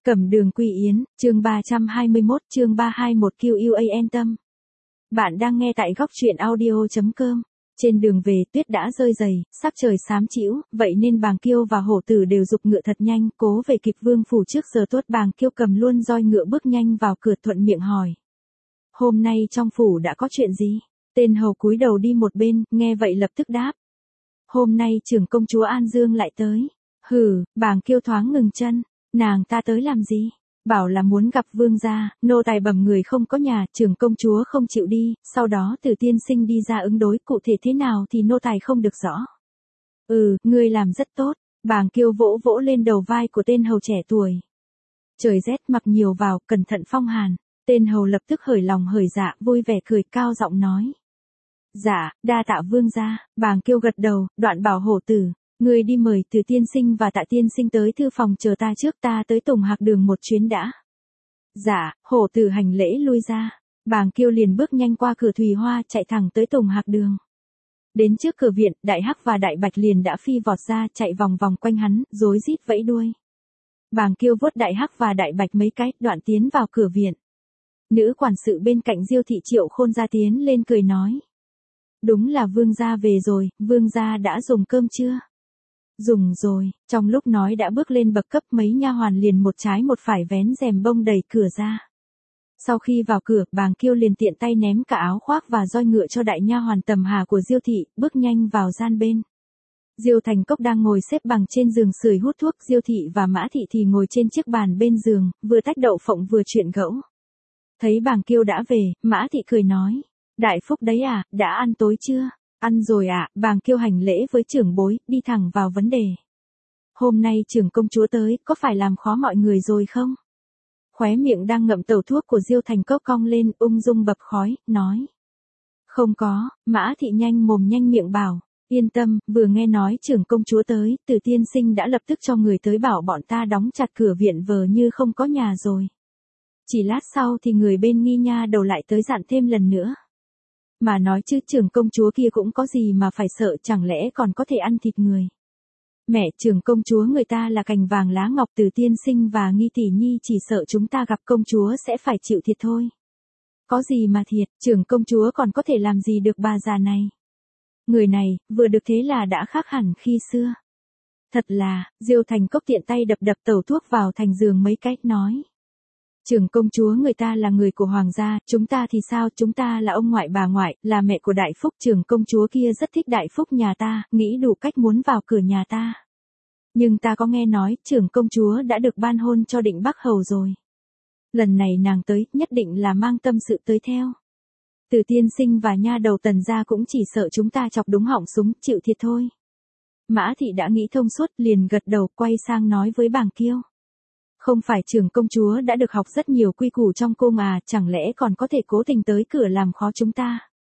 Cẩm Đường Quy Yến, chương 321, chương 321 QUA an tâm. Bạn đang nghe tại góc truyện audio.com. Trên đường về tuyết đã rơi dày, sắc trời xám chĩu, vậy nên Bàng Kiêu và Hổ Tử đều giục ngựa thật nhanh, cố về kịp vương phủ trước giờ tốt. Bàng Kiêu cầm luôn roi ngựa bước nhanh vào cửa, thuận miệng hỏi: "Hôm nay trong phủ đã có chuyện gì?" Tên hầu cúi đầu đi một bên, nghe vậy lập tức đáp: "Hôm nay trưởng công chúa An Dương lại tới." "Hừ." Bàng Kiêu thoáng ngừng chân. "Nàng ta tới làm gì?" "Bảo là muốn gặp vương gia." Nô tài bẩm người không có nhà, trưởng công chúa không chịu đi, sau đó Từ tiên sinh đi ra ứng đối, cụ thể thế nào thì nô tài không được rõ. Ngươi làm rất tốt." Bàng Kiêu vỗ vỗ lên đầu vai của tên hầu trẻ tuổi. "Trời rét mặc nhiều vào, cẩn thận phong hàn." Tên hầu lập tức hởi lòng hởi dạ, vui vẻ cười, cao giọng nói: "Dạ, đa tạ vương gia." Bàng Kiêu gật đầu, đoạn bảo Hổ Tử: "Ngươi đi mời Từ tiên sinh và Tạ tiên sinh tới thư phòng chờ ta trước, ta tới Tùng Hạc Đường một chuyến đã." "Dạ." Hổ Tử hành lễ lui ra. Bàng Kiêu liền bước nhanh qua cửa Thùy Hoa, chạy thẳng tới Tùng Hạc Đường. Đến trước cửa viện, Đại Hắc và Đại Bạch liền đã phi vọt ra, chạy vòng vòng quanh hắn, rối rít vẫy đuôi. Bàng Kiêu vuốt Đại Hắc và Đại Bạch mấy cái, đoạn tiến vào cửa viện. Nữ quản sự bên cạnh Diêu thị Triệu Khôn ra tiến lên cười nói: "Đúng là vương gia về rồi, vương gia đã dùng cơm chưa?" "Dùng rồi." Trong lúc nói đã bước lên bậc cấp, mấy nha hoàn liền một trái một phải vén rèm bông đẩy cửa ra. Sau khi vào cửa, Bàng Kiêu liền tiện tay ném cả áo khoác và roi ngựa cho đại nha hoàn Tầm Hà của Diêu thị, bước nhanh vào gian bên. Diêu Thành Cốc đang ngồi xếp bằng trên giường sưởi hút thuốc, Diêu thị và Mã thị thì ngồi trên chiếc bàn bên giường, vừa tách đậu phộng vừa chuyện gẫu. Thấy Bàng Kiêu đã về, Mã thị cười nói: "Đại phúc đấy à, đã ăn tối chưa?" "Ăn rồi ạ." Bàng Kiêu hành lễ với trưởng bối, đi thẳng vào vấn đề: "Hôm nay trưởng công chúa tới, có phải làm khó mọi người rồi không?" Khóe miệng đang ngậm tẩu thuốc của Diêu Thành Cốc cong lên, ung dung bập khói, nói: "Không có." Mã thị nhanh mồm nhanh miệng bảo: "Yên tâm, vừa nghe nói trưởng công chúa tới, Từ tiên sinh đã lập tức cho người tới bảo bọn ta đóng chặt cửa viện vờ như không có nhà rồi. Chỉ lát sau thì người bên Nghi Nha Đầu lại tới dặn thêm lần nữa. Mà nói chứ trưởng công chúa kia cũng có gì mà phải sợ, chẳng lẽ còn có thể ăn thịt người." "Mẹ, trưởng công chúa người ta là cành vàng lá ngọc, Từ tiên sinh và Nghi tỷ nhi chỉ sợ chúng ta gặp công chúa sẽ phải chịu thiệt thôi." "Có gì mà thiệt, trưởng công chúa còn có thể làm gì được bà già này. Người này, vừa được thế là đã khác hẳn khi xưa." "Thật là." Diêu Thành Cốc tiện tay đập đập tẩu thuốc vào thành giường mấy cái, nói: "Trưởng công chúa người ta là người của hoàng gia, chúng ta thì sao, chúng ta là ông ngoại bà ngoại, là mẹ của Đại Phúc, trưởng công chúa kia rất thích Đại Phúc nhà ta, nghĩ đủ cách muốn vào cửa nhà ta. Nhưng ta có nghe nói, trưởng công chúa đã được ban hôn cho Định Bắc Hầu rồi. Lần này nàng tới, nhất định là mang tâm sự tới theo. Từ tiên sinh và nha đầu Tần gia cũng chỉ sợ chúng ta chọc đúng họng súng, chịu thiệt thôi." Mã thị đã nghĩ thông suốt, liền gật đầu, quay sang nói với Bàng Kiêu: "Không phải trưởng công chúa đã được học rất nhiều quy củ trong cung à, chẳng lẽ còn có thể cố tình tới cửa làm khó chúng ta?"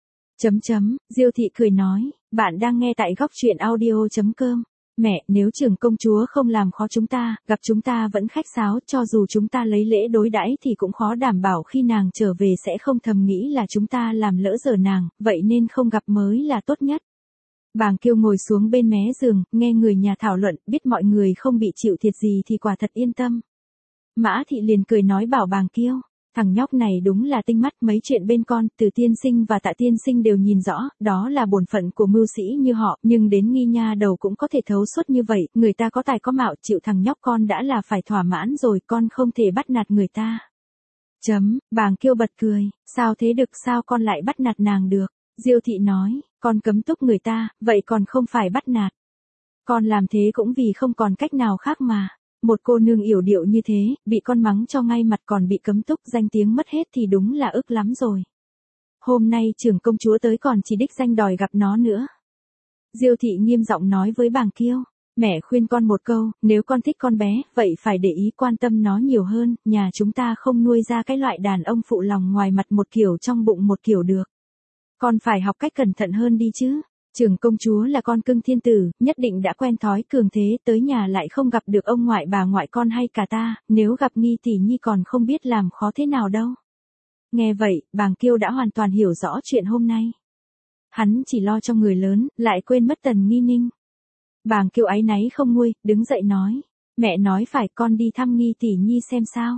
Diêu thị cười nói: "Bạn đang nghe tại góc truyện audio.com. Mẹ, nếu trưởng công chúa không làm khó chúng ta, gặp chúng ta vẫn khách sáo, cho dù chúng ta lấy lễ đối đãi thì cũng khó đảm bảo khi nàng trở về sẽ không thầm nghĩ là chúng ta làm lỡ giờ nàng, vậy nên không gặp mới là tốt nhất." Bàng Kiêu ngồi xuống bên mé giường, nghe người nhà thảo luận, biết mọi người không bị chịu thiệt gì thì quả thật yên tâm. Mã thị liền cười nói bảo Bàng Kiêu: "Thằng nhóc này đúng là tinh mắt, mấy chuyện bên con, Từ tiên sinh và Tạ tiên sinh đều nhìn rõ, đó là bổn phận của mưu sĩ như họ, nhưng đến Nghi Nha Đầu cũng có thể thấu suốt như vậy, người ta có tài có mạo, chịu thằng nhóc con đã là phải thỏa mãn rồi, con không thể bắt nạt người ta." Bàng Kiêu bật cười: "Sao thế được, sao con lại bắt nạt nàng được?" Diêu thị nói: "Con cấm túc người ta, vậy còn không phải bắt nạt. Con làm thế cũng vì không còn cách nào khác mà. Một cô nương yểu điệu như thế, bị con mắng cho ngay mặt còn bị cấm túc, danh tiếng mất hết thì đúng là ức lắm rồi. Hôm nay trưởng công chúa tới còn chỉ đích danh đòi gặp nó nữa." Diêu thị nghiêm giọng nói với Bàng Kiêu: "Mẹ khuyên con một câu, nếu con thích con bé, vậy phải để ý quan tâm nó nhiều hơn, nhà chúng ta không nuôi ra cái loại đàn ông phụ lòng ngoài mặt một kiểu trong bụng một kiểu được. Con phải học cách cẩn thận hơn đi chứ. Trưởng công chúa là con cưng thiên tử, nhất định đã quen thói cường thế, tới nhà lại không gặp được ông ngoại bà ngoại con hay cả ta, nếu gặp Nghi tỷ nhi còn không biết làm khó thế nào đâu." Nghe vậy, Bàng Kiêu đã hoàn toàn hiểu rõ chuyện hôm nay. Hắn chỉ lo cho người lớn, lại quên mất Tần Nghi Ninh. Bàng Kiêu áy náy không nguôi, đứng dậy nói: Mẹ nói phải, con đi thăm Nghi tỷ nhi xem sao.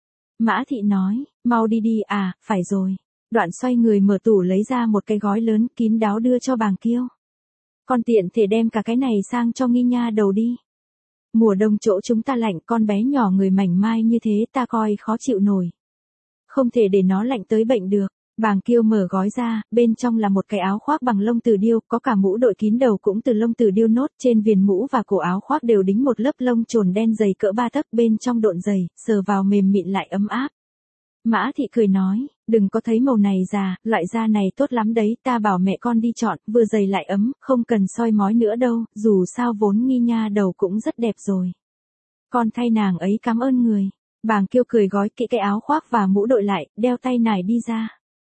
Mã Thị nói, mau đi đi à, phải rồi. Đoạn xoay người mở tủ lấy ra một cái gói lớn kín đáo đưa cho Bàng Kiêu. Con tiện thể đem cả cái này sang cho Nghi nha đầu đi. Mùa đông chỗ chúng ta lạnh, con bé nhỏ người mảnh mai như thế ta coi khó chịu nổi. Không thể để nó lạnh tới bệnh được. Bàng Kiêu mở gói ra, bên trong là một cái áo khoác bằng lông từ điêu, có cả mũ đội kín đầu cũng từ lông từ điêu nốt, trên viền mũ và cổ áo khoác đều đính một lớp lông trồn đen dày cỡ 3 tấc, bên trong độn dày, sờ vào mềm mịn lại ấm áp. Mã Thị cười nói, đừng có thấy màu này già, loại da này tốt lắm đấy, ta bảo mẹ con đi chọn, vừa dày lại ấm, không cần soi mói nữa đâu, dù sao vốn Nghi nha đầu cũng rất đẹp rồi. Con thay nàng ấy cảm ơn người. Bàng Kiêu cười gói kỹ cái áo khoác và mũ đội lại, đeo tay nải đi ra.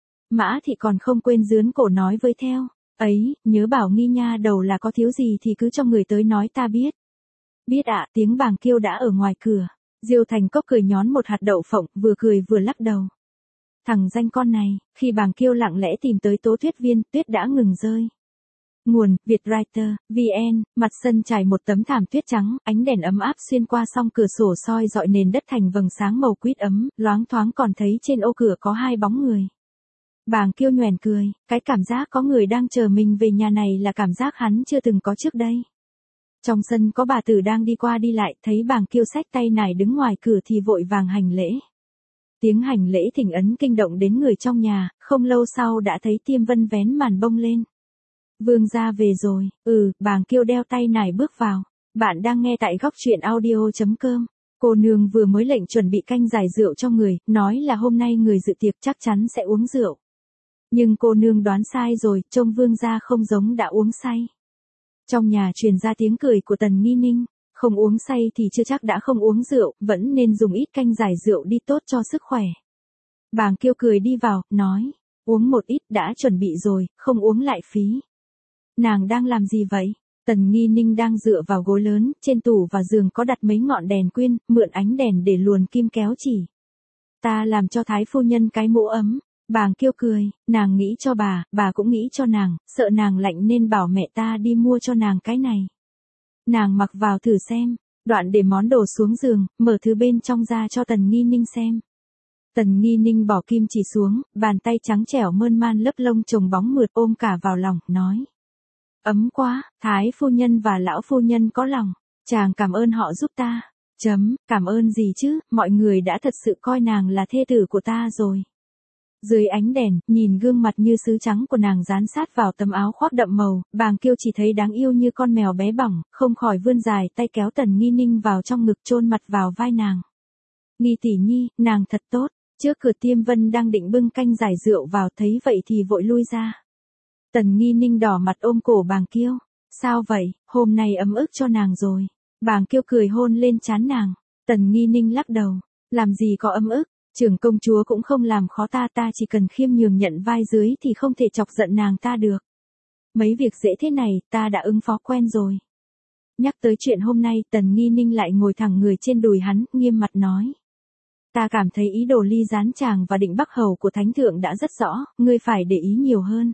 Mã Thị còn không quên dướn cổ nói với theo, ấy, nhớ bảo Nghi nha đầu là có thiếu gì thì cứ cho người tới nói ta biết. Biết ạ, tiếng Bàng Kiêu đã ở ngoài cửa. Diêu Thành Cốc cười nhón một hạt đậu phộng, vừa cười vừa lắc đầu. Thằng danh con này, khi Bàng Kiêu lặng lẽ tìm tới Tố Tuyết Viên, tuyết đã ngừng rơi. Nguồn, Vietwriter, VN, mặt sân trải một tấm thảm tuyết trắng, ánh đèn ấm áp xuyên qua song cửa sổ soi dọi nền đất thành vầng sáng màu quýt ấm, loáng thoáng còn thấy trên ô cửa có 2 bóng người. Bàng Kiêu nhoẻn cười, cái cảm giác có người đang chờ mình về nhà này là cảm giác hắn chưa từng có trước đây. Trong sân có bà tử đang đi qua đi lại, thấy Bàng Kiêu xách tay nải đứng ngoài cửa thì vội vàng hành lễ. Tiếng hành lễ thỉnh ấn kinh động đến người trong nhà, không lâu sau đã thấy Tiêm Vân vén màn bông lên. Vương gia về rồi, Bàng Kiêu đeo tay nải bước vào. Bạn đang nghe tại góc truyện audio.com. Cô nương vừa mới lệnh chuẩn bị canh giải rượu cho người, nói là hôm nay người dự tiệc chắc chắn sẽ uống rượu. Nhưng cô nương đoán sai rồi, trông vương gia không giống đã uống say. Trong nhà truyền ra tiếng cười của Tần Nghi Ninh, không uống say thì chưa chắc đã không uống rượu, vẫn nên dùng ít canh giải rượu đi tốt cho sức khỏe. Bàng Kiêu cười đi vào, nói, uống một ít đã chuẩn bị rồi, không uống lại phí. Nàng đang làm gì vậy? Tần Nghi Ninh đang dựa vào gối lớn, trên tủ và giường có đặt mấy ngọn đèn quyên, mượn ánh đèn để luồn kim kéo chỉ. Ta làm cho thái phu nhân cái mũ ấm. Bàng Kiêu cười, nàng nghĩ cho bà cũng nghĩ cho nàng, sợ nàng lạnh nên bảo mẹ ta đi mua cho nàng cái này. Nàng mặc vào thử xem, đoạn để món đồ xuống giường, mở thứ bên trong ra cho Tần Nghi Ninh xem. Tần Nghi Ninh bỏ kim chỉ xuống, bàn tay trắng trẻo mơn man lấp lông chồng bóng mượt ôm cả vào lòng, nói. Ấm quá, thái phu nhân và lão phu nhân có lòng, chàng cảm ơn họ giúp ta. Cảm ơn gì chứ, mọi người đã thật sự coi nàng là thê tử của ta rồi. Dưới ánh đèn, nhìn gương mặt như sứ trắng của nàng dán sát vào tấm áo khoác đậm màu, Bàng Kiêu chỉ thấy đáng yêu như con mèo bé bỏng, không khỏi vươn dài tay kéo Tần Nghi Ninh vào trong ngực chôn mặt vào vai nàng. Nghi tỷ nhi, nàng thật tốt. Trước cửa Tiêm Vân đang định bưng canh giải rượu vào, thấy vậy thì vội lui ra. Tần Nghi Ninh đỏ mặt ôm cổ Bàng Kiêu. Sao vậy, hôm nay ấm ức cho nàng rồi. Bàng Kiêu cười hôn lên trán nàng. Tần Nghi Ninh lắc đầu. Làm gì có ấm ức. Trưởng công chúa cũng không làm khó ta, ta chỉ cần khiêm nhường nhận vai dưới thì không thể chọc giận nàng ta được. Mấy việc dễ thế này, ta đã ứng phó quen rồi. Nhắc tới chuyện hôm nay, Tần Nghi Ninh lại ngồi thẳng người trên đùi hắn, nghiêm mặt nói. Ta cảm thấy ý đồ ly gián chàng và định bắc hầu của thánh thượng đã rất rõ, ngươi phải để ý nhiều hơn.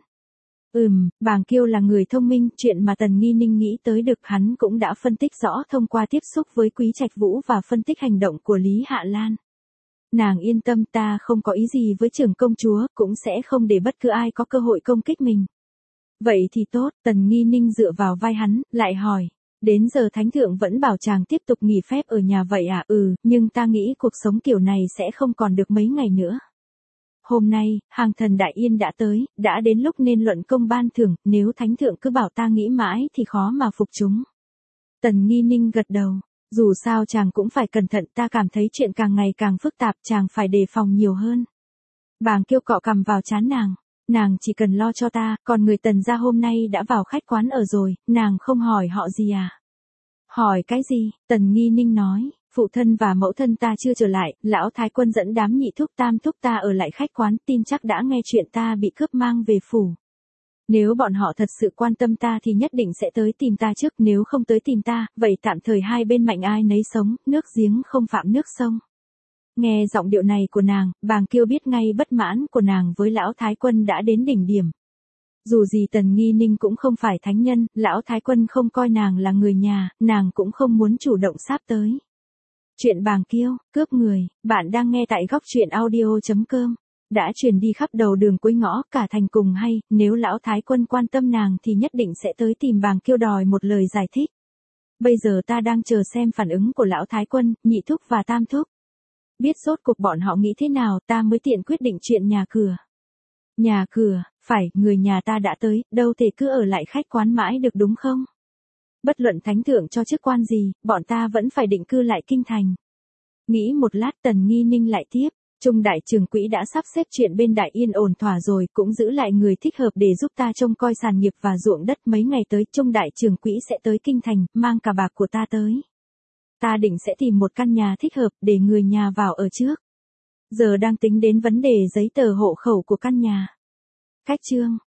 Bàng Kiêu là người thông minh, chuyện mà Tần Nghi Ninh nghĩ tới được hắn cũng đã phân tích rõ thông qua tiếp xúc với Quý Trạch Vũ và phân tích hành động của Lý Hạ Lan. Nàng yên tâm, ta không có ý gì với trưởng công chúa, cũng sẽ không để bất cứ ai có cơ hội công kích mình. Vậy thì tốt, Tần Nghi Ninh dựa vào vai hắn, lại hỏi. Đến giờ thánh thượng vẫn bảo chàng tiếp tục nghỉ phép ở nhà vậy à? Nhưng ta nghĩ cuộc sống kiểu này sẽ không còn được mấy ngày nữa. Hôm nay, hàng thần Đại Yên đã tới, đã đến lúc nên luận công ban thưởng, nếu thánh thượng cứ bảo ta nghĩ mãi thì khó mà phục chúng. Tần Nghi Ninh gật đầu. Dù sao chàng cũng phải cẩn thận, ta cảm thấy chuyện càng ngày càng phức tạp, chàng phải đề phòng nhiều hơn. Bàng Kiêu cọ cằm vào trán nàng chỉ cần lo cho ta, còn người Tần gia hôm nay đã vào khách quán ở rồi, nàng không hỏi họ gì à? Hỏi cái gì? Tần Nghi Ninh nói, phụ thân và mẫu thân ta chưa trở lại, lão thái quân dẫn đám nhị thúc tam thúc ta ở lại khách quán, tin chắc đã nghe chuyện ta bị cướp mang về phủ. Nếu bọn họ thật sự quan tâm ta thì nhất định sẽ tới tìm ta trước, nếu không tới tìm ta, vậy tạm thời hai bên mạnh ai nấy sống, nước giếng không phạm nước sông. Nghe giọng điệu này của nàng, Bàng Kiêu biết ngay bất mãn của nàng với lão thái quân đã đến đỉnh điểm. Dù gì Tần Nghi Ninh cũng không phải thánh nhân, lão thái quân không coi nàng là người nhà, nàng cũng không muốn chủ động sáp tới. Chuyện bàng kiêu, cướp người, bạn đang nghe tại góc chuyện audio.com. Đã truyền đi khắp đầu đường cuối ngõ, cả thành cùng hay, nếu lão thái quân quan tâm nàng thì nhất định sẽ tới tìm bàng kiêu đòi một lời giải thích. Bây giờ ta đang chờ xem phản ứng của lão thái quân, nhị thúc và tam thúc. Biết rốt cuộc bọn họ nghĩ thế nào ta mới tiện quyết định chuyện nhà cửa. Nhà cửa, phải, người nhà ta đã tới, đâu thể cứ ở lại khách quán mãi được đúng không? Bất luận thánh thượng cho chức quan gì, bọn ta vẫn phải định cư lại kinh thành. Nghĩ một lát Tần Nghi Ninh lại tiếp, Trung đại trưởng quỹ đã sắp xếp chuyện bên Đại Yên ổn thỏa rồi, cũng giữ lại người thích hợp để giúp ta trông coi sàn nghiệp và ruộng đất. Mấy ngày tới Trung đại trưởng quỹ sẽ tới kinh thành, mang cả bạc của ta tới. Ta định sẽ tìm một căn nhà thích hợp để người nhà vào ở trước. Giờ đang tính đến vấn đề giấy tờ hộ khẩu của căn nhà. Cách chương